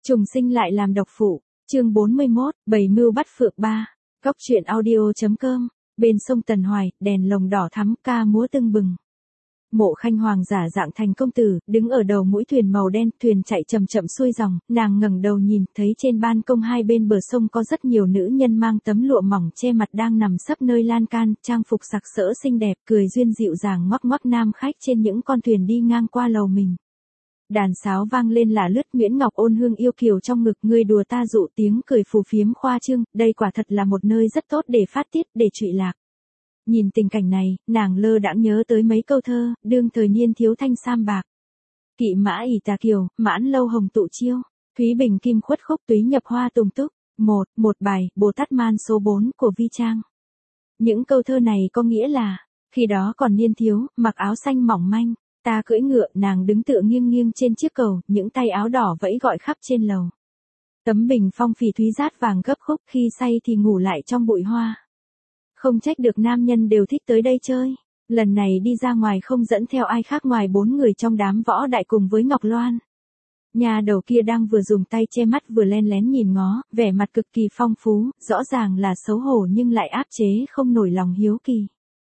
Trùng sinh lại làm độc phụ, chương 41, Bầy mưu bắt phượng 3. Góc truyện audio.com. Bên sông Tần Hoài, đèn lồng đỏ thắm, ca múa tưng bừng. Mộ Khanh Hoàng giả dạng thành công tử, đứng ở đầu mũi thuyền màu đen, thuyền chạy chậm chậm xuôi dòng, nàng ngẩng đầu nhìn, thấy trên ban công hai bên bờ sông có rất nhiều nữ nhân mang tấm lụa mỏng che mặt đang nằm sấp nơi lan can, trang phục sặc sỡ xinh đẹp, cười duyên dịu dàng ngoắc ngoắc nam khách trên những con thuyền đi ngang qua lầu mình. Đàn sáo vang lên là lướt, Nguyễn Ngọc ôn hương yêu kiều trong ngực, người đùa ta dụ, tiếng cười phù phiếm khoa trương, đây quả thật là một nơi rất tốt để phát tiết, để trụy lạc. Nhìn tình cảnh này, nàng lơ đãng nhớ tới mấy câu thơ, đương thời niên thiếu thanh sam bạc. Kỵ mã ỷ tà kiều, mãn lâu hồng tụ chiêu, thúy bình kim khuất khúc túy nhập hoa tùng túc. Một bài, Bồ Tát Man số 4 của Vi Trang. Những câu thơ này có nghĩa là, khi đó còn niên thiếu, mặc áo xanh mỏng manh, ta cưỡi ngựa, nàng đứng tựa nghiêng nghiêng trên chiếc cầu, những tay áo đỏ vẫy gọi khắp trên lầu. Tấm bình phong phì thúy rát vàng gấp khúc, khi say thì ngủ lại trong bụi hoa. Không trách được nam nhân đều thích tới đây chơi. Lần này đi ra ngoài không dẫn theo ai khác ngoài 4 người trong đám võ đại cùng với Ngọc Loan. Nhà đầu kia đang vừa dùng tay che mắt vừa len lén nhìn ngó, vẻ mặt cực kỳ phong phú, rõ ràng là xấu hổ nhưng lại áp chế không nổi lòng hiếu kỳ.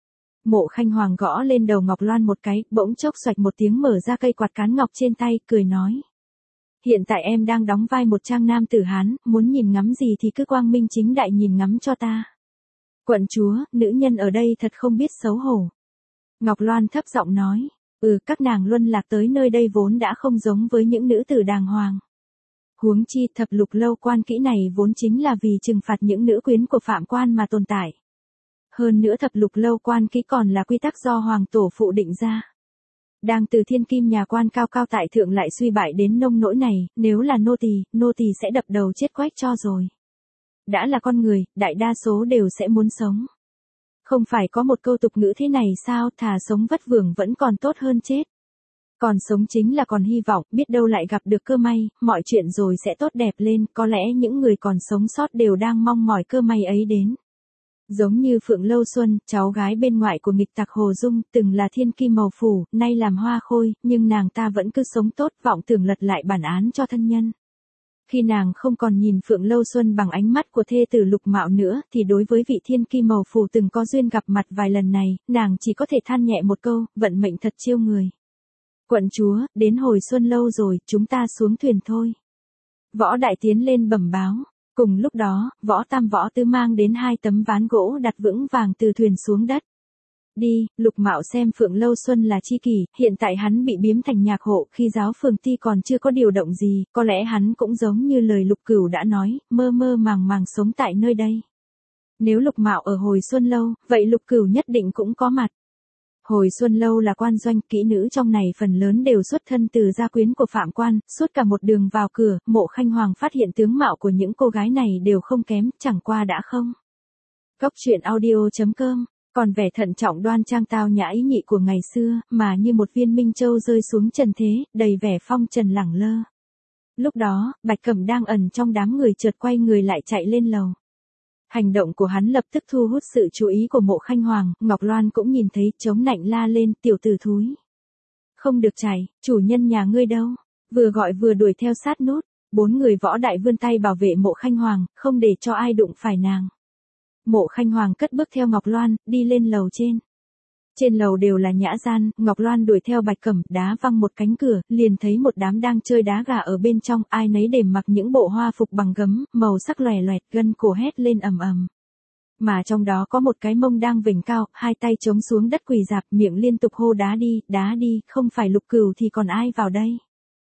Mộ Khanh Hoàng gõ lên đầu Ngọc Loan một cái, bỗng chốc xoạch một tiếng mở ra cây quạt cán ngọc trên tay, cười nói. Hiện tại em đang đóng vai một trang nam tử Hán, muốn nhìn ngắm gì thì cứ quang minh chính đại nhìn ngắm cho ta. Quận chúa, nữ nhân ở đây thật không biết xấu hổ. Ngọc Loan thấp giọng nói, các nàng luân lạc tới nơi đây vốn đã không giống với những nữ tử đàng hoàng. Huống chi thập lục lâu quan kỹ này vốn chính là vì trừng phạt những nữ quyến của phạm quan mà tồn tại. Hơn nữa thập lục lâu quan kỹ còn là quy tắc do hoàng tổ phụ định ra. Đang từ thiên kim nhà quan cao cao tại thượng lại suy bại đến nông nỗi này, nếu là nô tỳ sẽ đập đầu chết quách cho rồi. Đã là con người, đại đa số đều sẽ muốn sống. Không phải có một câu tục ngữ thế này sao, thà sống vất vưởng vẫn còn tốt hơn chết. Còn sống chính là còn hy vọng, biết đâu lại gặp được cơ may, mọi chuyện rồi sẽ tốt đẹp lên, có lẽ những người còn sống sót đều đang mong mỏi cơ may ấy đến. Giống như Phượng Lâu Xuân, cháu gái bên ngoại của nghịch tặc Hồ Dung, từng là thiên kim màu phủ, nay làm hoa khôi, nhưng nàng ta vẫn cứ sống tốt, vọng tưởng lật lại bản án cho thân nhân. Khi nàng không còn nhìn Phượng Lâu Xuân bằng ánh mắt của thê tử Lục Mạo nữa, thì đối với vị thiên kim màu phù từng có duyên gặp mặt vài lần này, nàng chỉ có thể than nhẹ một câu, vận mệnh thật chiêu người. Quận chúa, đến hồi xuân lâu rồi, chúng ta xuống thuyền thôi. Võ Đại tiến lên bẩm báo. Cùng lúc đó, Võ Tam Võ Tứ mang đến 2 tấm ván gỗ đặt vững vàng từ thuyền xuống đất. Đi, Lục Mạo xem Phượng Lâu Xuân là chi kỷ, hiện tại hắn bị biếm thành nhạc hộ, khi giáo phường ti còn chưa có điều động gì, có lẽ hắn cũng giống như lời Lục Cửu đã nói, mơ mơ màng màng sống tại nơi đây. Nếu Lục Mạo ở Hồi Xuân Lâu, vậy Lục Cửu nhất định cũng có mặt. Hồi Xuân Lâu là quan doanh, kỹ nữ trong này phần lớn đều xuất thân từ gia quyến của phạm quan, suốt cả một đường vào cửa, Mộ Khanh Hoàng phát hiện tướng mạo của những cô gái này đều không kém, chẳng qua đã không. Góc truyện audio.com. Còn vẻ thận trọng đoan trang tao nhã ý nhị của ngày xưa, mà như một viên minh châu rơi xuống trần thế, đầy vẻ phong trần lẳng lơ. Lúc đó, Bạch Cẩm đang ẩn trong đám người chợt quay người lại chạy lên lầu. Hành động của hắn lập tức thu hút sự chú ý của Mộ Khanh Hoàng, Ngọc Loan cũng nhìn thấy, chống nạnh la lên, tiểu tử thúi. Không được chạy, chủ nhân nhà ngươi đâu? Vừa gọi vừa đuổi theo sát nút, 4 người võ đại vươn tay bảo vệ Mộ Khanh Hoàng, không để cho ai đụng phải nàng. Mộ Khanh Hoàng cất bước theo Ngọc Loan, đi lên lầu trên. Trên lầu đều là nhã gian, Ngọc Loan đuổi theo Bạch Cẩm, đá văng một cánh cửa, liền thấy một đám đang chơi đá gà ở bên trong, ai nấy đều mặc những bộ hoa phục bằng gấm, màu sắc lòe loẹt, gân cổ hét lên ầm ầm. Mà trong đó có một cái mông đang vểnh cao, 2 tay chống xuống đất quỳ rạp, miệng liên tục hô đá đi, không phải Lục Cửu thì còn ai vào đây.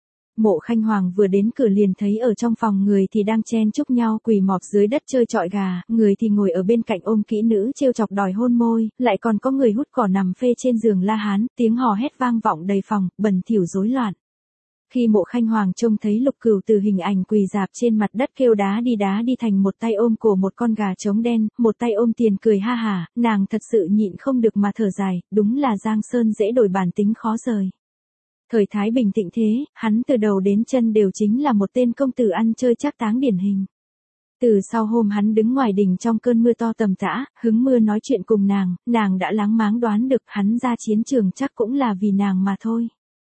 Mộ Khanh Hoàng vừa đến cửa liền thấy ở trong phòng người thì đang chen chúc nhau quỳ mọp dưới đất chơi chọi gà, người thì ngồi ở bên cạnh ôm kỹ nữ trêu chọc đòi hôn môi, lại còn có người hút cỏ nằm phê trên giường la hán, tiếng hò hét vang vọng đầy phòng, bẩn thỉu rối loạn. Khi Mộ Khanh Hoàng trông thấy Lục Cửu từ hình ảnh quỳ rạp trên mặt đất kêu đá đi thành một tay ôm cổ một con gà trống đen, một tay ôm tiền cười ha hả, nàng thật sự nhịn không được mà thở dài, đúng là Giang Sơn dễ đổi bản tính khó rời. Thời Thái Bình thịnh thế, hắn từ đầu đến chân đều chính là một tên công tử ăn chơi trác táng điển hình. Từ sau hôm hắn đứng ngoài đình trong cơn mưa to tầm tã, hứng mưa nói chuyện cùng nàng đã láng máng đoán được hắn ra chiến trường chắc cũng là vì nàng mà thôi.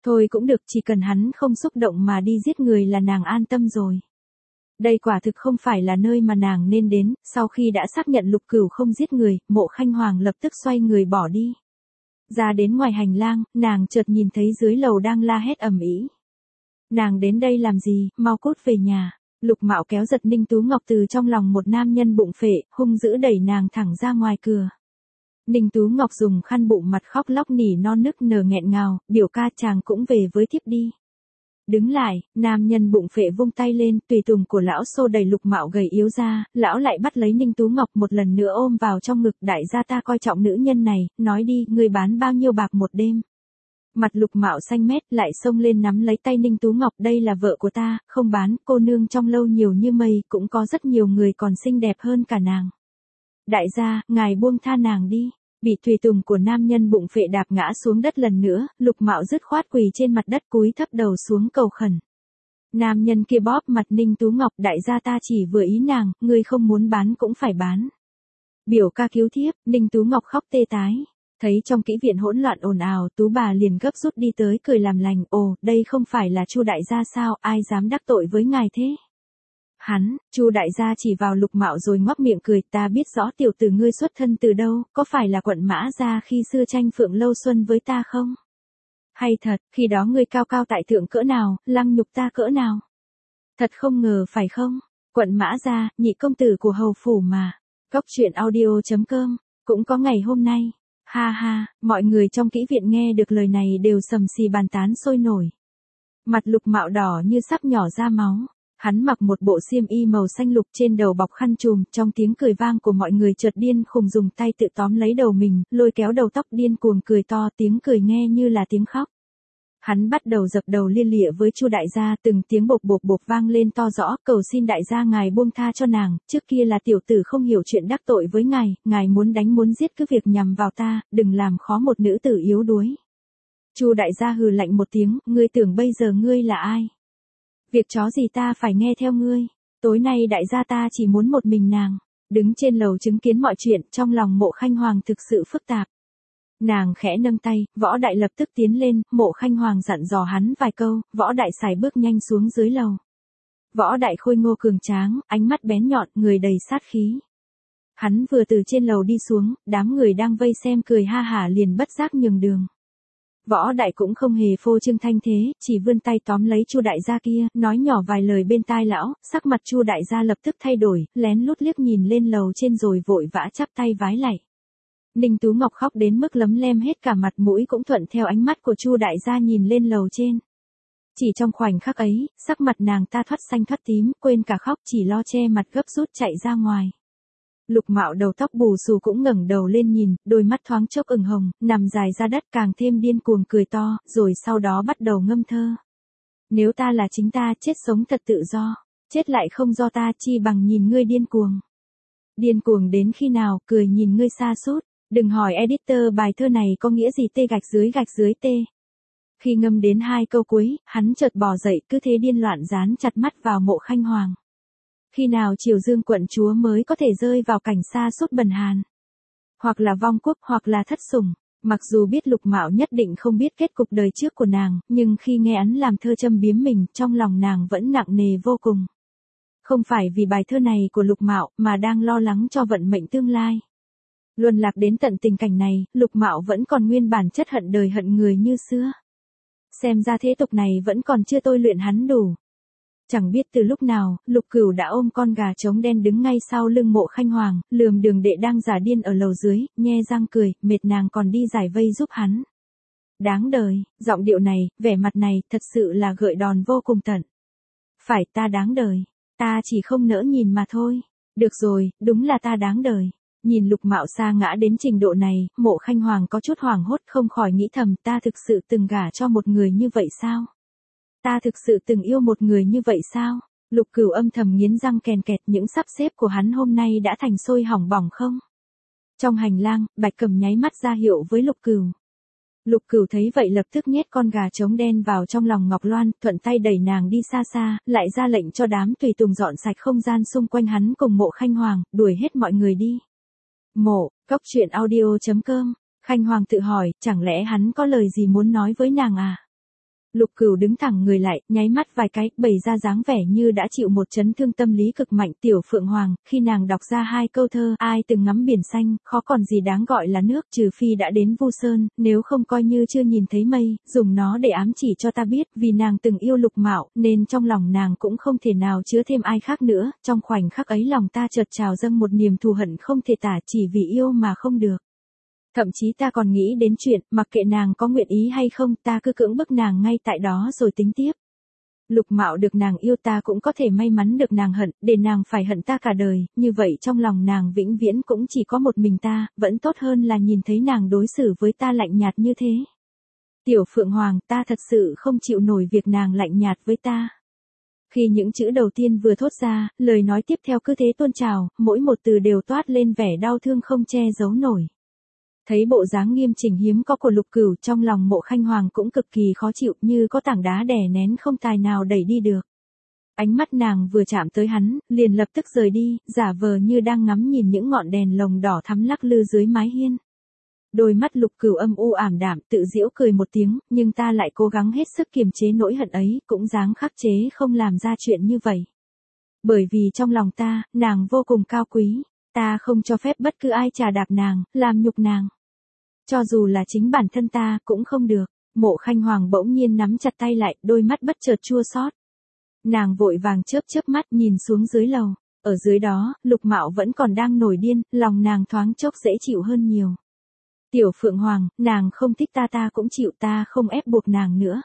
Thôi cũng được, chỉ cần hắn không xúc động mà đi giết người là nàng an tâm rồi. Đây quả thực không phải là nơi mà nàng nên đến, sau khi đã xác nhận Lục Cửu không giết người, Mộ Khanh Hoàng lập tức xoay người bỏ đi. Ra đến ngoài hành lang, nàng chợt nhìn thấy dưới lầu đang la hét ầm ĩ. Nàng đến đây làm gì, mau cút về nhà. Lục Mạo kéo giật Ninh Tú Ngọc từ trong lòng một nam nhân bụng phệ, hung dữ đẩy nàng thẳng ra ngoài cửa. Ninh Tú Ngọc dùng khăn bụng mặt khóc lóc nỉ non nức nở nghẹn ngào, biểu ca chàng cũng về với thiếp đi. Đứng lại, nam nhân bụng phệ vung tay lên, tùy tùng của lão xô đẩy Lục Mạo gầy yếu ra, lão lại bắt lấy Ninh Tú Ngọc một lần nữa ôm vào trong ngực, đại gia ta coi trọng nữ nhân này, nói đi, ngươi bán bao nhiêu bạc một đêm. Mặt Lục Mạo xanh mét, lại xông lên nắm lấy tay Ninh Tú Ngọc, đây là vợ của ta, không bán, cô nương trong lâu nhiều như mây, cũng có rất nhiều người còn xinh đẹp hơn cả nàng. Đại gia, ngài buông tha nàng đi. Bị tùy tùng của nam nhân bụng phệ đạp ngã xuống đất lần nữa, Lục Mạo dứt khoát quỳ trên mặt đất cúi thấp đầu xuống cầu khẩn. Nam nhân kia bóp mặt Ninh Tú Ngọc, đại gia ta chỉ vừa ý nàng, ngươi không muốn bán cũng phải bán. Biểu ca cứu thiếp, Ninh Tú Ngọc khóc tê tái. Thấy trong kỹ viện hỗn loạn ồn ào, Tú bà liền gấp rút đi tới cười làm lành, ồ, đây không phải là Chu đại gia sao, ai dám đắc tội với ngài thế? Chu đại gia chỉ vào Lục Mạo rồi ngoác miệng cười, ta biết rõ tiểu tử ngươi xuất thân từ đâu, có phải là quận Mã gia khi xưa tranh Phượng Lâu Xuân với ta không? Hay thật, khi đó ngươi cao cao tại thượng cỡ nào, lăng nhục ta cỡ nào? Thật không ngờ phải không? Quận Mã gia, nhị công tử của hầu phủ mà. Cóc truyện audio.com, cũng có ngày hôm nay. Ha ha, mọi người trong kỹ viện nghe được lời này đều sầm xì bàn tán sôi nổi. Mặt Lục Mạo đỏ như sắp nhỏ ra máu. Hắn mặc một bộ xiêm y màu xanh lục, trên đầu bọc khăn trùm, trong tiếng cười vang của mọi người chợt điên khùng dùng tay tự tóm lấy đầu mình, lôi kéo đầu tóc điên cuồng cười to, tiếng cười nghe như là tiếng khóc. Hắn bắt đầu dập đầu lia lịa với Chu đại gia, từng tiếng bộp bộp bộp vang lên to rõ, cầu xin đại gia ngài buông tha cho nàng, trước kia là tiểu tử không hiểu chuyện đắc tội với ngài muốn đánh muốn giết cứ việc nhằm vào ta, đừng làm khó một nữ tử yếu đuối. Chu đại gia hừ lạnh một tiếng, ngươi tưởng bây giờ ngươi là ai? Việc chó gì ta phải nghe theo ngươi, tối nay đại gia ta chỉ muốn một mình nàng. Đứng trên lầu chứng kiến mọi chuyện, trong lòng Mộ Khanh Hoàng thực sự phức tạp. Nàng khẽ nâng tay, Võ Đại lập tức tiến lên, Mộ Khanh Hoàng dặn dò hắn vài câu, Võ Đại xài bước nhanh xuống dưới lầu. Võ Đại khôi ngô cường tráng, ánh mắt bén nhọn, người đầy sát khí. Hắn vừa từ trên lầu đi xuống, đám người đang vây xem cười ha hả liền bất giác nhường đường. Võ Đại cũng không hề phô trương thanh thế, chỉ vươn tay tóm lấy Chu đại gia kia, nói nhỏ vài lời bên tai lão, sắc mặt Chu đại gia lập tức thay đổi, lén lút liếc nhìn lên lầu trên rồi vội vã chắp tay vái lạy. Ninh Tú Ngọc khóc đến mức lấm lem hết cả mặt mũi cũng thuận theo ánh mắt của Chu đại gia nhìn lên lầu trên. Chỉ trong khoảnh khắc ấy, sắc mặt nàng ta thoát xanh thoát tím, quên cả khóc, chỉ lo che mặt gấp rút chạy ra ngoài. Lục Mạo đầu tóc bù xù cũng ngẩng đầu lên nhìn, đôi mắt thoáng chốc ửng hồng, nằm dài ra đất càng thêm điên cuồng cười to, rồi sau đó bắt đầu ngâm thơ. Nếu ta là chính ta, chết sống thật tự do, chết lại không do ta, chi bằng nhìn ngươi điên cuồng. Điên cuồng đến khi nào, cười nhìn ngươi sa sút. Đừng hỏi editor bài thơ này có nghĩa gì, gạch dưới t. Khi ngâm đến hai câu cuối, hắn chợt bò dậy, cứ thế điên loạn dán chặt mắt vào Mộ Khanh Hoàng. Khi nào Triều Dương quận chúa mới có thể rơi vào cảnh sa sút bần hàn? Hoặc là vong quốc, hoặc là thất sủng. Mặc dù biết Lục Mạo nhất định không biết kết cục đời trước của nàng, nhưng khi nghe hắn làm thơ châm biếm mình, trong lòng nàng vẫn nặng nề vô cùng. Không phải vì bài thơ này của Lục Mạo, mà đang lo lắng cho vận mệnh tương lai. Luân lạc đến tận tình cảnh này, Lục Mạo vẫn còn nguyên bản chất hận đời hận người như xưa. Xem ra thế tục này vẫn còn chưa tôi luyện hắn đủ. Chẳng biết từ lúc nào, Lục Cửu đã ôm con gà trống đen đứng ngay sau lưng Mộ Khanh Hoàng, lườm Đường Đệ đang giả điên ở lầu dưới, nhe răng cười, mệt nàng còn đi giải vây giúp hắn. Đáng đời, giọng điệu này, vẻ mặt này, thật sự là gợi đòn vô cùng tận. Phải, ta đáng đời, ta chỉ không nỡ nhìn mà thôi. Được rồi, đúng là ta đáng đời. Nhìn Lục Mạo sa ngã đến trình độ này, Mộ Khanh Hoàng có chút hoảng hốt, không khỏi nghĩ thầm, ta thực sự từng gả cho một người như vậy sao? Ta thực sự từng yêu một người như vậy sao? Lục Cửu âm thầm nghiến răng kèn kẹt, những sắp xếp của hắn hôm nay đã thành sôi hỏng bỏng không? Trong hành lang, Bạch Cầm nháy mắt ra hiệu với Lục Cửu. Lục Cửu thấy vậy lập tức nhét con gà trống đen vào trong lòng Ngọc Loan, thuận tay đẩy nàng đi xa xa, lại ra lệnh cho đám tùy tùng dọn sạch không gian xung quanh hắn cùng Mộ Khanh Hoàng, đuổi hết mọi người đi. Cóc truyện audio.com, Khanh Hoàng tự hỏi, chẳng lẽ hắn có lời gì muốn nói với nàng à? Lục Cửu đứng thẳng người lại, nháy mắt vài cái, bày ra dáng vẻ như đã chịu một chấn thương tâm lý cực mạnh. Tiểu Phượng Hoàng, khi nàng đọc ra hai câu thơ, ai từng ngắm biển xanh, khó còn gì đáng gọi là nước, trừ phi đã đến Vu Sơn, nếu không coi như chưa nhìn thấy mây, dùng nó để ám chỉ cho ta biết, vì nàng từng yêu Lục Mạo, nên trong lòng nàng cũng không thể nào chứa thêm ai khác nữa. Trong khoảnh khắc ấy lòng ta chợt trào dâng một niềm thù hận không thể tả, chỉ vì yêu mà không được. Thậm chí ta còn nghĩ đến chuyện, mặc kệ nàng có nguyện ý hay không, ta cứ cưỡng bức nàng ngay tại đó rồi tính tiếp. Lục Mạo được nàng yêu, ta cũng có thể may mắn được nàng hận, để nàng phải hận ta cả đời, như vậy trong lòng nàng vĩnh viễn cũng chỉ có một mình ta, vẫn tốt hơn là nhìn thấy nàng đối xử với ta lạnh nhạt như thế. Tiểu Phượng Hoàng, ta thật sự không chịu nổi việc nàng lạnh nhạt với ta. Khi những chữ đầu tiên vừa thốt ra, lời nói tiếp theo cứ thế tuôn trào, mỗi một từ đều toát lên vẻ đau thương không che giấu nổi. Thấy bộ dáng nghiêm chỉnh hiếm có của Lục Cửu, trong lòng Mộ Khanh Hoàng cũng cực kỳ khó chịu, như có tảng đá đè nén không tài nào đẩy đi được. Ánh mắt nàng vừa chạm tới hắn, liền lập tức rời đi, giả vờ như đang ngắm nhìn những ngọn đèn lồng đỏ thắm lắc lư dưới mái hiên. Đôi mắt Lục Cửu âm u ảm đạm, tự giễu cười một tiếng, nhưng ta lại cố gắng hết sức kiềm chế nỗi hận ấy, cũng dáng khắc chế không làm ra chuyện như vậy. Bởi vì trong lòng ta, nàng vô cùng cao quý, ta không cho phép bất cứ ai chà đạp nàng, làm nhục nàng. Cho dù là chính bản thân ta, cũng không được. Mộ Khanh Hoàng bỗng nhiên nắm chặt tay lại, đôi mắt bất chợt chua xót. Nàng vội vàng chớp mắt nhìn xuống dưới lầu. Ở dưới đó, Lục Mạo vẫn còn đang nổi điên, lòng nàng thoáng chốc dễ chịu hơn nhiều. Tiểu Phượng Hoàng, nàng không thích ta, ta cũng chịu, ta không ép buộc nàng nữa.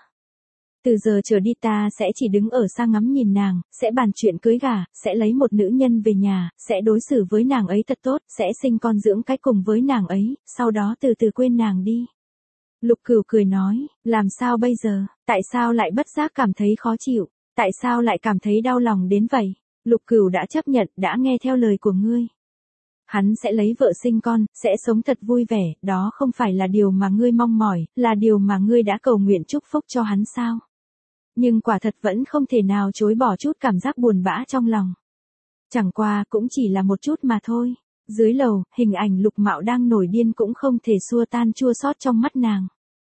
Từ giờ trở đi ta sẽ chỉ đứng ở xa ngắm nhìn nàng, sẽ bàn chuyện cưới gả, sẽ lấy một nữ nhân về nhà, sẽ đối xử với nàng ấy thật tốt, sẽ sinh con dưỡng cái cùng với nàng ấy, sau đó từ từ quên nàng đi. Lục Cửu cười nói, làm sao bây giờ, tại sao lại bất giác cảm thấy khó chịu, tại sao lại cảm thấy đau lòng đến vậy? Lục Cửu đã chấp nhận, đã nghe theo lời của ngươi. Hắn sẽ lấy vợ sinh con, sẽ sống thật vui vẻ, đó không phải là điều mà ngươi mong mỏi, là điều mà ngươi đã cầu nguyện chúc phúc cho hắn sao? Nhưng quả thật vẫn không thể nào chối bỏ chút cảm giác buồn bã trong lòng. Chẳng qua cũng chỉ là một chút mà thôi. Dưới lầu, hình ảnh Lục Mạo đang nổi điên cũng không thể xua tan chua xót trong mắt nàng.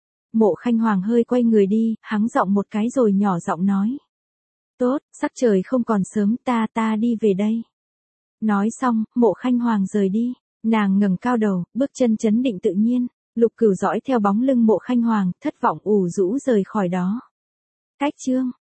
Mộ Khanh Hoàng hơi quay người đi, hắng giọng một cái rồi nhỏ giọng nói. Tốt, sắc trời không còn sớm, ta đi về đây. Nói xong, Mộ Khanh Hoàng rời đi. Nàng ngẩng cao đầu, bước chân trấn định tự nhiên. Lục Cửu dõi theo bóng lưng Mộ Khanh Hoàng, thất vọng ù rũ rời khỏi đó. Cách chương